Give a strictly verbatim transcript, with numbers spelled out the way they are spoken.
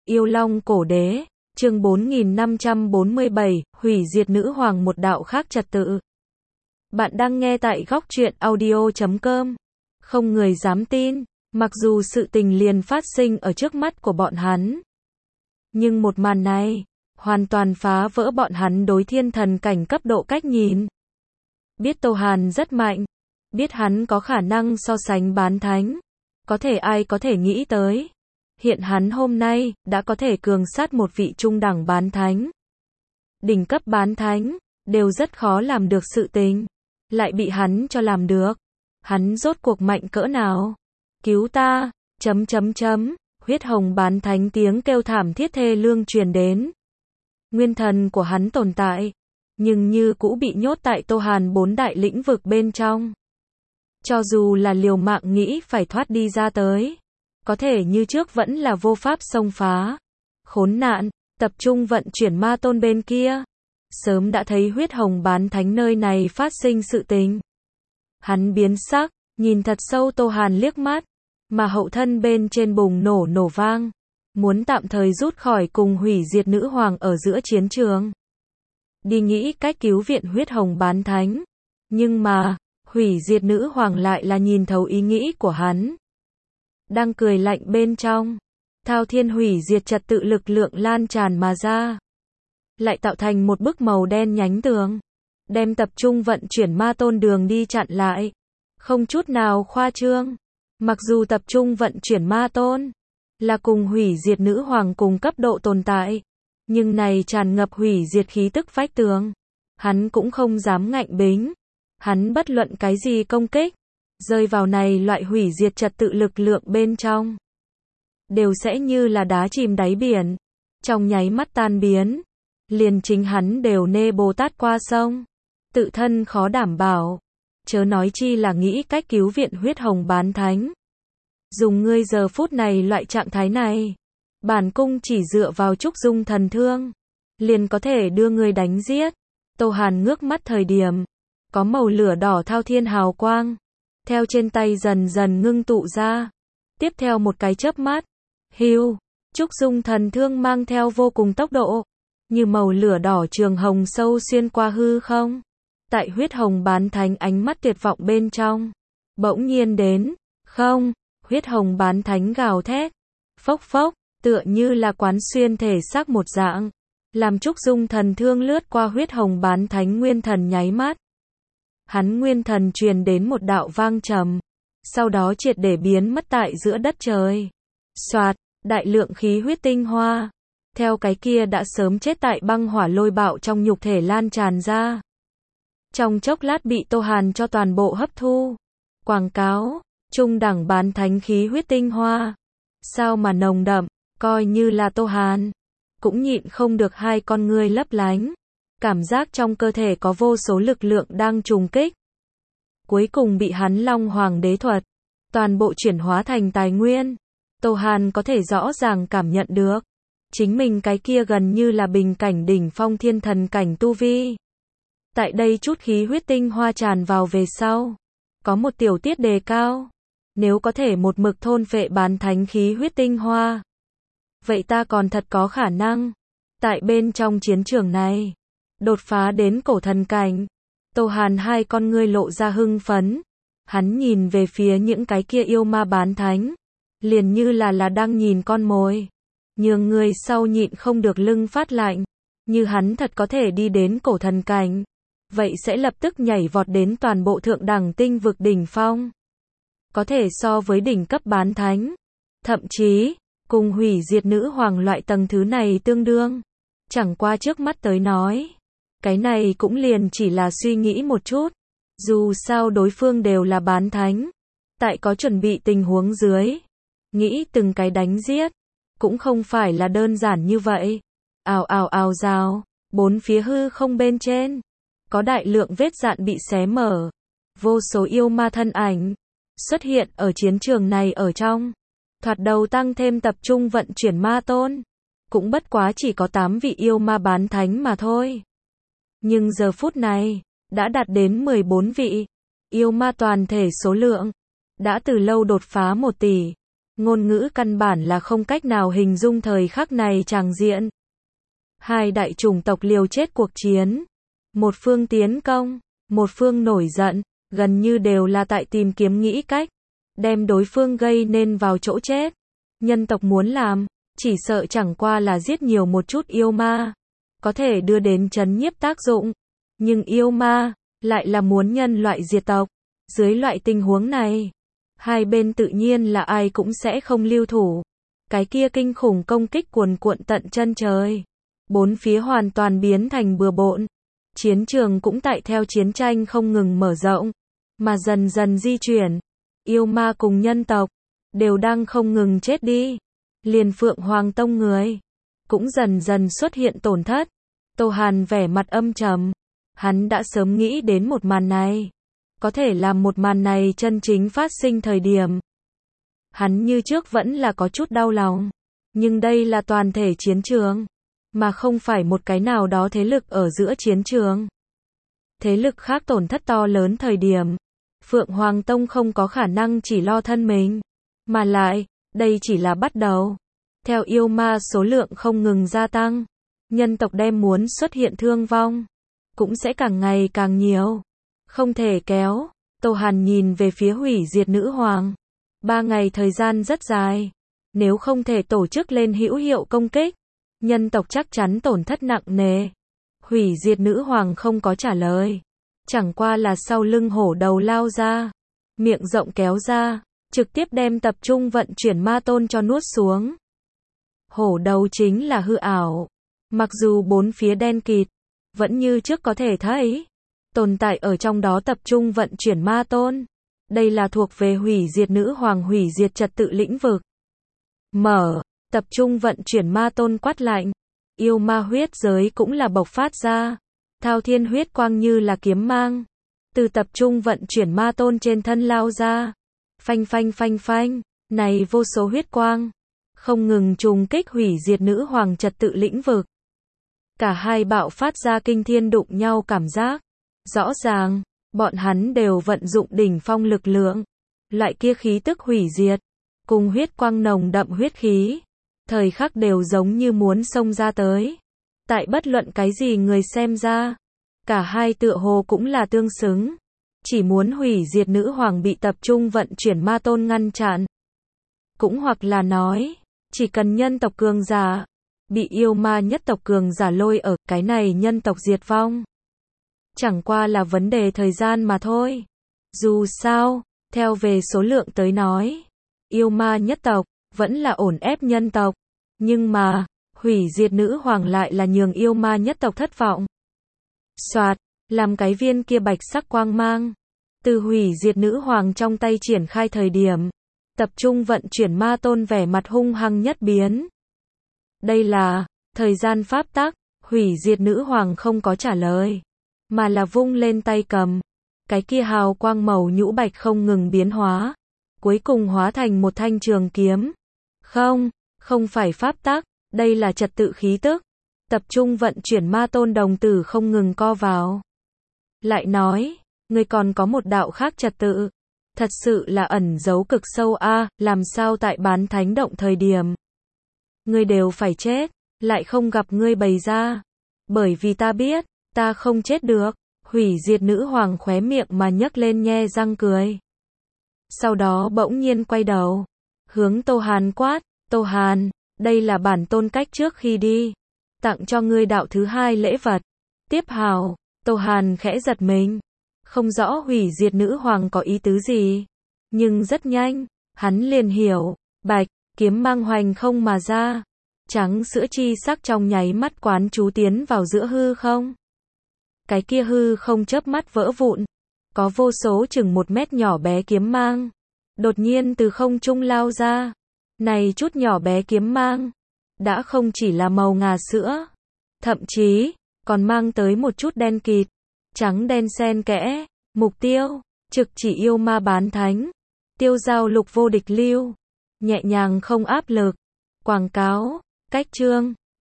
Yêu Long Cổ Đế, chương bốn nghìn năm trăm bốn mươi bảy, hủy diệt nữ hoàng một đạo khác trật tự. Bạn đang nghe tại góc truyện audio chấm com. Không người dám tin, mặc dù sự tình liền phát sinh ở trước mắt của bọn hắn. Nhưng một màn này, hoàn toàn phá vỡ bọn hắn đối thiên thần cảnh cấp độ cách nhìn. Biết Tô Hàn rất mạnh, biết hắn có khả năng so sánh bán thánh. Có thể ai có thể nghĩ tới. Hiện hắn hôm nay, đã có thể cường sát một vị trung đẳng bán thánh. Đỉnh cấp bán thánh, đều rất khó làm được sự tình. Lại bị hắn cho làm được. Hắn rốt cuộc mạnh cỡ nào? Cứu ta, chấm chấm chấm, huyết hồng bán thánh tiếng kêu thảm thiết thê lương truyền đến. Nguyên thần của hắn tồn tại, nhưng như cũ bị nhốt tại Tô Hàn bốn đại lĩnh vực bên trong. Cho dù là liều mạng nghĩ phải thoát đi ra tới, có thể như trước vẫn là vô pháp xông phá. Khốn nạn, tập trung vận chuyển ma tôn bên kia. Sớm đã thấy huyết hồng bán thánh nơi này phát sinh sự tình. Hắn biến sắc, nhìn thật sâu Tô Hàn liếc mắt, mà hậu thân bên trên bùng nổ nổ vang. Muốn tạm thời rút khỏi cùng hủy diệt nữ hoàng ở giữa chiến trường. Đi nghĩ cách cứu viện huyết hồng bán thánh. Nhưng mà, hủy diệt nữ hoàng lại là nhìn thấu ý nghĩ của hắn. Đang cười lạnh bên trong, thao thiên hủy diệt trật tự lực lượng lan tràn mà ra. Lại tạo thành một bức màu đen nhánh tường. Đem tập trung vận chuyển ma tôn đường đi chặn lại. Không chút nào khoa trương. Mặc dù tập trung vận chuyển ma tôn là cùng hủy diệt nữ hoàng cùng cấp độ tồn tại. Nhưng này tràn ngập hủy diệt khí tức vách tường. Hắn cũng không dám ngạnh bính. Hắn bất luận cái gì công kích. Rơi vào này loại hủy diệt trật tự lực lượng bên trong. Đều sẽ như là đá chìm đáy biển. Trong nháy mắt tan biến. Liền chính hắn đều nê Bồ Tát qua sông. Tự thân khó đảm bảo. Chớ nói chi là nghĩ cách cứu viện huyết hồng bán thánh. Dùng ngươi giờ phút này loại trạng thái này. Bản cung chỉ dựa vào trúc dung thần thương. Liền có thể đưa ngươi đánh giết. Tô Hàn ngước mắt thời điểm. Có màu lửa đỏ thao thiên hào quang. Theo trên tay dần dần ngưng tụ ra. Tiếp theo một cái chớp mắt. Hưu. Trúc dung thần thương mang theo vô cùng tốc độ. Như màu lửa đỏ trường hồng sâu xuyên qua hư không. Tại huyết hồng bán thánh ánh mắt tuyệt vọng bên trong. Bỗng nhiên đến. Không. Huyết hồng bán thánh gào thét. Phốc phốc. Tựa như là quán xuyên thể xác một dạng. Làm trúc dung thần thương lướt qua huyết hồng bán thánh nguyên thần nháy mắt. Hắn nguyên thần truyền đến một đạo vang trầm. Sau đó triệt để biến mất tại giữa đất trời. Soạt, đại lượng khí huyết tinh hoa. Theo cái kia đã sớm chết tại băng hỏa lôi bạo trong nhục thể lan tràn ra. Trong chốc lát bị Tô Hàn cho toàn bộ hấp thu. Quảng cáo, trung đẳng bán thánh khí huyết tinh hoa. Sao mà nồng đậm, coi như là Tô Hàn. Cũng nhịn không được hai con ngươi lấp lánh. Cảm giác trong cơ thể có vô số lực lượng đang trùng kích. Cuối cùng bị hắn Long Hoàng đế thuật. Toàn bộ chuyển hóa thành tài nguyên. Tô Hàn có thể rõ ràng cảm nhận được. Chính mình cái kia gần như là bình cảnh đỉnh phong thiên thần cảnh tu vi. Tại đây chút khí huyết tinh hoa tràn vào về sau. Có một tiểu tiết đề cao. Nếu có thể một mực thôn phệ bán thánh khí huyết tinh hoa. Vậy ta còn thật có khả năng. Tại bên trong chiến trường này. Đột phá đến cổ thần cảnh. Tô Hàn hai con ngươi lộ ra hưng phấn. Hắn nhìn về phía những cái kia yêu ma bán thánh. Liền như là là đang nhìn con mồi. Nhường người sau nhịn không được lưng phát lạnh. Như hắn thật có thể đi đến cổ thần cảnh. Vậy sẽ lập tức nhảy vọt đến toàn bộ thượng đẳng tinh vực đỉnh phong. Có thể so với đỉnh cấp bán thánh. Thậm chí, cùng hủy diệt nữ hoàng loại tầng thứ này tương đương. Chẳng qua trước mắt tới nói. Cái này cũng liền chỉ là suy nghĩ một chút. Dù sao đối phương đều là bán thánh. Tại có chuẩn bị tình huống dưới. Nghĩ từng cái đánh giết. Cũng không phải là đơn giản như vậy. Ào ào ào rào. Bốn phía hư không bên trên. Có đại lượng vết dạn bị xé mở. Vô số yêu ma thân ảnh. Xuất hiện ở chiến trường này ở trong. Thoạt đầu tăng thêm tập trung vận chuyển ma tôn. Cũng bất quá chỉ có tám vị yêu ma bán thánh mà thôi. Nhưng giờ phút này, đã đạt đến mười bốn vị. Yêu ma toàn thể số lượng. Đã từ lâu đột phá một tỷ. ngôn ngữ căn bản là không cách nào hình dung thời khắc này tràng diện. Hai đại chủng tộc liều chết cuộc chiến. Một phương tiến công, một phương nổi giận, gần như đều là tại tìm kiếm nghĩ cách, đem đối phương gây nên vào chỗ chết. Nhân tộc muốn làm, chỉ sợ chẳng qua là giết nhiều một chút yêu ma, có thể đưa đến trấn nhiếp tác dụng. Nhưng yêu ma, lại là muốn nhân loại diệt tộc. Dưới loại tình huống này, hai bên tự nhiên là ai cũng sẽ không lưu thủ. Cái kia kinh khủng công kích cuồn cuộn tận chân trời. Bốn phía hoàn toàn biến thành bừa bộn. Chiến trường cũng tại theo chiến tranh không ngừng mở rộng, mà dần dần di chuyển. Yêu ma cùng nhân tộc, đều đang không ngừng chết đi. Liền Phượng Hoàng Tông người, cũng dần dần xuất hiện tổn thất. Tô Hàn vẻ mặt âm trầm. Hắn đã sớm nghĩ đến một màn này. Có thể làm một màn này chân chính phát sinh thời điểm. Hắn như trước vẫn là có chút đau lòng. Nhưng đây là toàn thể chiến trường, mà không phải một cái nào đó thế lực ở giữa chiến trường. Thế lực khác tổn thất to lớn thời điểm, Phượng Hoàng Tông không có khả năng chỉ lo thân mình. Mà lại, đây chỉ là bắt đầu. Theo yêu ma số lượng không ngừng gia tăng, nhân tộc đem muốn xuất hiện thương vong, cũng sẽ càng ngày càng nhiều. Không thể kéo. Tô Hàn nhìn về phía hủy diệt nữ hoàng. Ba ngày thời gian rất dài. Nếu không thể tổ chức lên hữu hiệu công kích, nhân tộc chắc chắn tổn thất nặng nề. Hủy diệt nữ hoàng không có trả lời. Chẳng qua là sau lưng hổ đầu lao ra. Miệng rộng kéo ra. Trực tiếp đem tập trung vận chuyển ma tôn cho nuốt xuống. Hổ đầu chính là hư ảo. Mặc dù bốn phía đen kịt, vẫn như trước có thể thấy. Tồn tại ở trong đó tập trung vận chuyển ma tôn. Đây là thuộc về hủy diệt nữ hoàng hủy diệt trật tự lĩnh vực. Mở, tập trung vận chuyển ma tôn quát lạnh. Yêu ma huyết giới cũng là bộc phát ra. Thao thiên huyết quang như là kiếm mang. Từ tập trung vận chuyển ma tôn trên thân lao ra. Phanh phanh phanh phanh, này vô số huyết quang. Không ngừng trùng kích hủy diệt nữ hoàng trật tự lĩnh vực. Cả hai bạo phát ra kinh thiên đụng nhau cảm giác. Rõ ràng, bọn hắn đều vận dụng đỉnh phong lực lượng. Loại kia khí tức hủy diệt, cùng huyết quang nồng đậm huyết khí. Thời khắc đều giống như muốn xông ra tới. Tại bất luận cái gì người xem ra, cả hai tựa hồ cũng là tương xứng. Chỉ muốn hủy diệt nữ hoàng bị tập trung vận chuyển ma tôn ngăn chặn. Cũng hoặc là nói, chỉ cần nhân tộc cường giả bị yêu ma nhất tộc cường giả lôi ở, cái này nhân tộc diệt vong. Chẳng qua là vấn đề thời gian mà thôi. Dù sao, theo về số lượng tới nói, yêu ma nhất tộc vẫn là ổn ép nhân tộc. Nhưng mà, hủy diệt nữ hoàng lại là nhường yêu ma nhất tộc thất vọng. Soạt, làm cái viên kia bạch sắc quang mang. Từ hủy diệt nữ hoàng trong tay triển khai thời điểm. Tập trung vận chuyển ma tôn vẻ mặt hung hăng nhất biến. Đây là, thời gian pháp tắc, hủy diệt nữ hoàng không có trả lời. Mà là vung lên tay cầm. Cái kia hào quang màu nhũ bạch không ngừng biến hóa. Cuối cùng hóa thành một thanh trường kiếm. Không, không phải pháp tắc, đây là trật tự khí tức. Tập trung vận chuyển ma tôn đồng tử không ngừng co vào. Lại nói, người còn có một đạo khác trật tự. Thật sự là ẩn giấu cực sâu a, à, làm sao tại bán thánh động thời điểm. Ngươi đều phải chết, lại không gặp ngươi bày ra. Bởi vì ta biết, ta không chết được. Hủy diệt nữ hoàng khóe miệng mà nhấc lên nhe răng cười. Sau đó bỗng nhiên quay đầu. Hướng Tô Hàn quát, Tô Hàn, đây là bản tôn cách trước khi đi. Tặng cho ngươi đạo thứ hai lễ vật. Tiếp hào, Tô Hàn khẽ giật mình. Không rõ hủy diệt nữ hoàng có ý tứ gì. Nhưng rất nhanh, hắn liền hiểu. Bạch, kiếm mang hoành không mà ra. Trắng sữa chi sắc trong nháy mắt quán chú tiến vào giữa hư không. Cái kia hư không chớp mắt vỡ vụn. Có vô số chừng một mét nhỏ bé kiếm mang. Đột nhiên từ không trung lao ra. Này chút nhỏ bé kiếm mang. Đã không chỉ là màu ngà sữa. Thậm chí, còn mang tới một chút đen kịt. Trắng đen xen kẽ. Mục tiêu, trực chỉ yêu ma bán thánh. Tiêu giao lục vô địch lưu. Nhẹ nhàng không áp lực. Quảng cáo, cách chương.